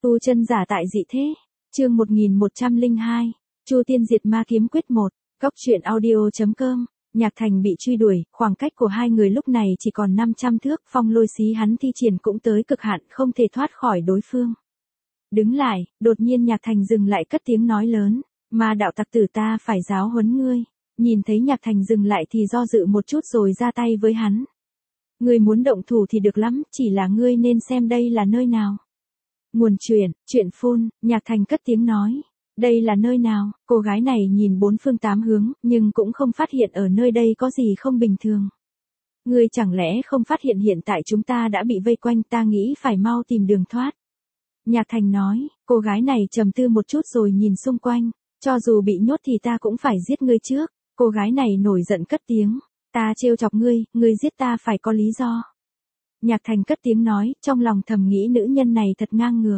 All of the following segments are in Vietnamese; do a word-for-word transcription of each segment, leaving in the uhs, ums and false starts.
Tu chân giả tại dị thế. Chương một nghìn một trăm lẻ hai. Chu Tiên diệt ma kiếm quyết một. Cóc truyện audio chấm com. Nhạc Thành bị truy đuổi, khoảng cách của hai người lúc này chỉ còn năm trăm thước, phong lôi xí hắn thi triển cũng tới cực hạn, không thể thoát khỏi đối phương. Đứng lại, đột nhiên Nhạc Thành dừng lại cất tiếng nói lớn, ma đạo tặc tử ta phải giáo huấn ngươi. Nhìn thấy Nhạc Thành dừng lại thì do dự một chút rồi ra tay với hắn. Ngươi muốn động thủ thì được lắm, chỉ là ngươi nên xem đây là nơi nào. Nguồn truyện, truyện phun, Nhạc Thành cất tiếng nói. Đây là nơi nào? Cô gái này nhìn bốn phương tám hướng, nhưng cũng không phát hiện ở nơi đây có gì không bình thường. Ngươi chẳng lẽ không phát hiện hiện tại chúng ta đã bị vây quanh, ta nghĩ phải mau tìm đường thoát. Nhạc Thành nói, cô gái này trầm tư một chút rồi nhìn xung quanh, cho dù bị nhốt thì ta cũng phải giết ngươi trước. Cô gái này nổi giận cất tiếng, ta trêu chọc ngươi, ngươi giết ta phải có lý do. Nhạc Thành cất tiếng nói, trong lòng thầm nghĩ nữ nhân này thật ngang ngược.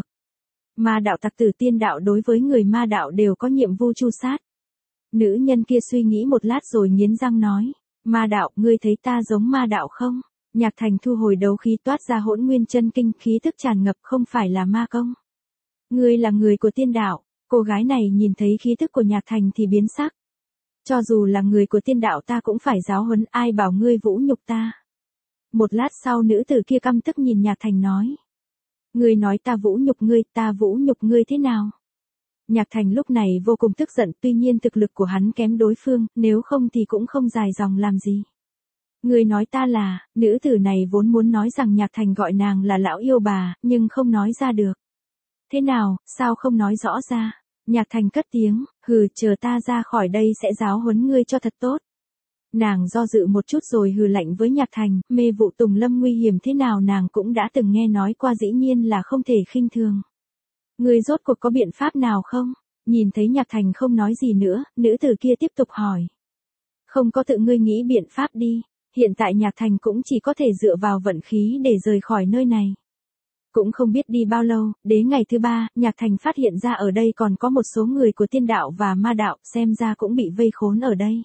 Ma đạo tặc tử tiên đạo đối với người ma đạo đều có nhiệm vụ tru sát. Nữ nhân kia suy nghĩ một lát rồi nghiến răng nói, ma đạo, ngươi thấy ta giống ma đạo không? Nhạc Thành thu hồi đấu khí toát ra hỗn nguyên chân kinh, khí thức tràn ngập, không phải là ma công. Ngươi là người của tiên đạo. Cô gái này nhìn thấy khí thức của Nhạc Thành thì biến sắc. Cho dù là người của tiên đạo ta cũng phải giáo huấn, ai bảo ngươi vũ nhục ta. Một lát sau nữ tử kia căm tức nhìn Nhạc Thành nói. Ngươi nói ta vũ nhục ngươi, ta vũ nhục ngươi thế nào? Nhạc Thành lúc này vô cùng tức giận, tuy nhiên thực lực của hắn kém đối phương, nếu không thì cũng không dài dòng làm gì. Ngươi nói ta là, nữ tử này vốn muốn nói rằng Nhạc Thành gọi nàng là lão yêu bà, nhưng không nói ra được. Thế nào, sao không nói rõ ra? Nhạc Thành cất tiếng, hừ, chờ ta ra khỏi đây sẽ giáo huấn ngươi cho thật tốt. Nàng do dự một chút rồi hừ lạnh với Nhạc Thành, mê vụ tùng lâm nguy hiểm thế nào nàng cũng đã từng nghe nói qua, dĩ nhiên là không thể khinh thường. Ngươi rốt cuộc có biện pháp nào không? Nhìn thấy Nhạc Thành không nói gì nữa, nữ tử kia tiếp tục hỏi. Không có, tự ngươi nghĩ biện pháp đi, hiện tại Nhạc Thành cũng chỉ có thể dựa vào vận khí để rời khỏi nơi này. Cũng không biết đi bao lâu, đến ngày thứ ba, Nhạc Thành phát hiện ra ở đây còn có một số người của tiên đạo và ma đạo, xem ra cũng bị vây khốn ở đây.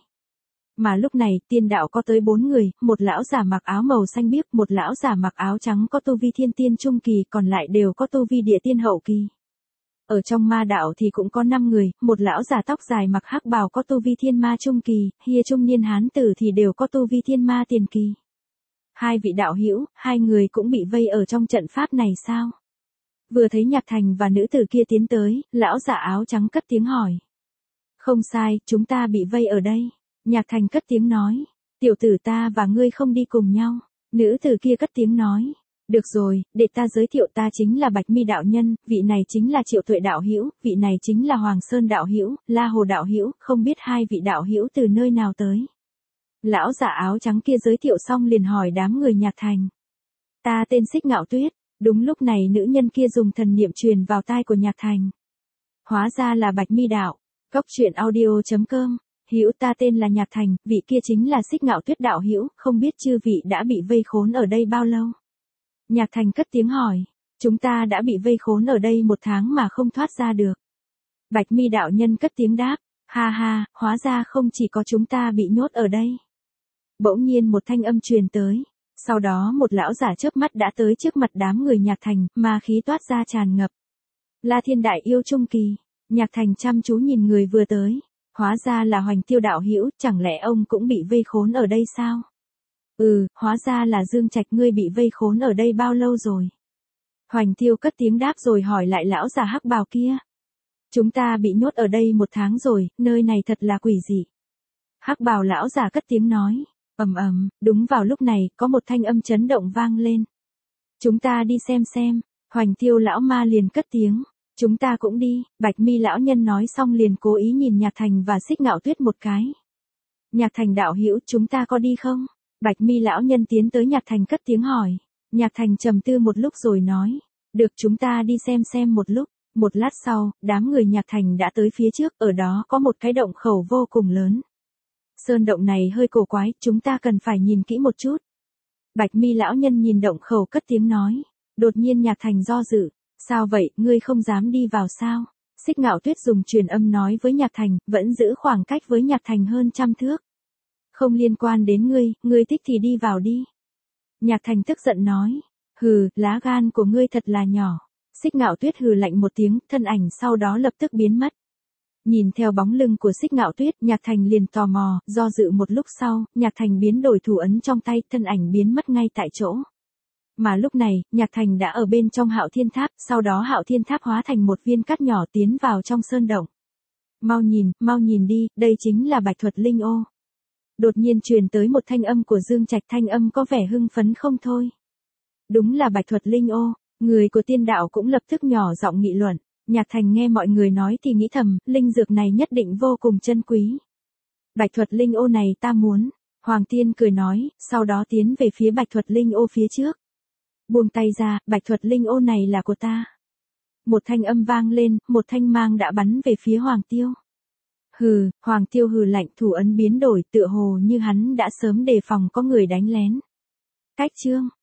Mà lúc này, tiên đạo có tới bốn người, một lão giả mặc áo màu xanh biếc, một lão giả mặc áo trắng có tu vi thiên tiên trung kỳ, còn lại đều có tu vi địa tiên hậu kỳ. Ở trong ma đạo thì cũng có năm người, một lão giả tóc dài mặc hắc bào có tu vi thiên ma trung kỳ, hia trung niên hán tử thì đều có tu vi thiên ma tiền kỳ. Hai vị đạo hữu, hai người cũng bị vây ở trong trận pháp này sao? Vừa thấy Nhạc Thành và nữ tử kia tiến tới, lão giả áo trắng cất tiếng hỏi. Không sai, chúng ta bị vây ở đây. Nhạc Thành cất tiếng nói, tiểu tử ta và ngươi không đi cùng nhau. Nữ tử kia cất tiếng nói, được rồi, để ta giới thiệu, ta chính là Bạch Mi đạo nhân, vị này chính là Triệu Tuệ đạo hữu, vị này chính là Hoàng Sơn đạo hữu, La Hồ đạo hữu, không biết hai vị đạo hữu từ nơi nào tới. Lão giả áo trắng kia giới thiệu xong liền hỏi đám người Nhạc Thành. Ta tên Xích Ngạo Tuyết. Đúng lúc này nữ nhân kia dùng thần niệm truyền vào tai của Nhạc Thành. Hóa ra là Bạch Mi đạo. Cóc truyện audio chấm com. Hữu, ta tên là Nhạc Thành, vị kia chính là Xích Ngạo Tuyết đạo hữu, không biết chư vị đã bị vây khốn ở đây bao lâu? Nhạc Thành cất tiếng hỏi, chúng ta đã bị vây khốn ở đây một tháng mà không thoát ra được. Bạch Mi đạo nhân cất tiếng đáp, ha ha, hóa ra không chỉ có chúng ta bị nhốt ở đây. Bỗng nhiên một thanh âm truyền tới, sau đó một lão giả chớp mắt đã tới trước mặt đám người Nhạc Thành, ma khí toát ra tràn ngập. La Thiên đại yêu trung kỳ. Nhạc Thành chăm chú nhìn người vừa tới. Hóa ra là Hoành Tiêu đạo hữu, chẳng lẽ ông cũng bị vây khốn ở đây sao? Ừ, hóa ra là Dương Trạch, ngươi bị vây khốn ở đây bao lâu rồi? Hoành Tiêu cất tiếng đáp rồi hỏi lại lão già hắc bào kia. Chúng ta bị nhốt ở đây một tháng rồi, nơi này thật là quỷ dị. Hắc bào lão già cất tiếng nói, ầm ầm, đúng vào lúc này, có một thanh âm chấn động vang lên. Chúng ta đi xem xem. Hoành Tiêu lão ma liền cất tiếng. Chúng ta cũng đi. Bạch Mi lão nhân nói xong liền cố ý nhìn Nhạc Thành và Xích Ngạo Tuyết một cái. Nhạc Thành đạo hữu, chúng ta có đi không? Bạch Mi lão nhân tiến tới Nhạc Thành cất tiếng hỏi. Nhạc Thành trầm tư một lúc rồi nói, được, chúng ta đi xem xem một lúc. Một lát sau, đám người Nhạc Thành đã tới phía trước, ở đó có một cái động khẩu vô cùng lớn. Sơn động này hơi cổ quái, chúng ta cần phải nhìn kỹ một chút. Bạch Mi lão nhân nhìn động khẩu cất tiếng nói. Đột nhiên Nhạc Thành do dự. Sao vậy, ngươi không dám đi vào sao? Xích Ngạo Tuyết dùng truyền âm nói với Nhạc Thành, vẫn giữ khoảng cách với Nhạc Thành hơn trăm thước. Không liên quan đến ngươi, ngươi thích thì đi vào đi. Nhạc Thành tức giận nói, hừ, lá gan của ngươi thật là nhỏ. Xích Ngạo Tuyết hừ lạnh một tiếng, thân ảnh sau đó lập tức biến mất. Nhìn theo bóng lưng của Xích Ngạo Tuyết, Nhạc Thành liền tò mò, do dự một lúc sau, Nhạc Thành biến đổi thủ ấn trong tay, thân ảnh biến mất ngay tại chỗ. Mà lúc này, Nhạc Thành đã ở bên trong Hạo Thiên Tháp, sau đó Hạo Thiên Tháp hóa thành một viên cát nhỏ tiến vào trong sơn động. Mau nhìn, mau nhìn đi, đây chính là Bạch Thuật Linh Ô. Đột nhiên truyền tới một thanh âm của Dương Trạch, thanh âm có vẻ hưng phấn không thôi. Đúng là Bạch Thuật Linh Ô, người của tiên đạo cũng lập tức nhỏ giọng nghị luận. Nhạc Thành nghe mọi người nói thì nghĩ thầm, linh dược này nhất định vô cùng chân quý. Bạch Thuật Linh Ô này ta muốn. Hoàng Tiên cười nói, sau đó tiến về phía Bạch Thuật Linh Ô phía trước. Buông tay ra, Bạch Thuật Linh Ô này là của ta. Một thanh âm vang lên, một thanh mang đã bắn về phía Hoàng Tiêu. Hừ, Hoàng Tiêu hừ lạnh, thủ ấn biến đổi, tựa hồ như hắn đã sớm đề phòng có người đánh lén. Cách chương